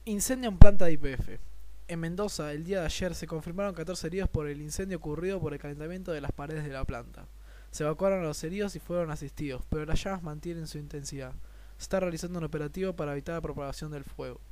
Incendio en planta de YPF. En Mendoza, el día de ayer, se confirmaron 14 heridos por el incendio ocurrido por el calentamiento de las paredes de la planta. Se evacuaron a los heridos y fueron asistidos, pero las llamas mantienen su intensidad. Se está realizando un operativo para evitar la propagación del fuego.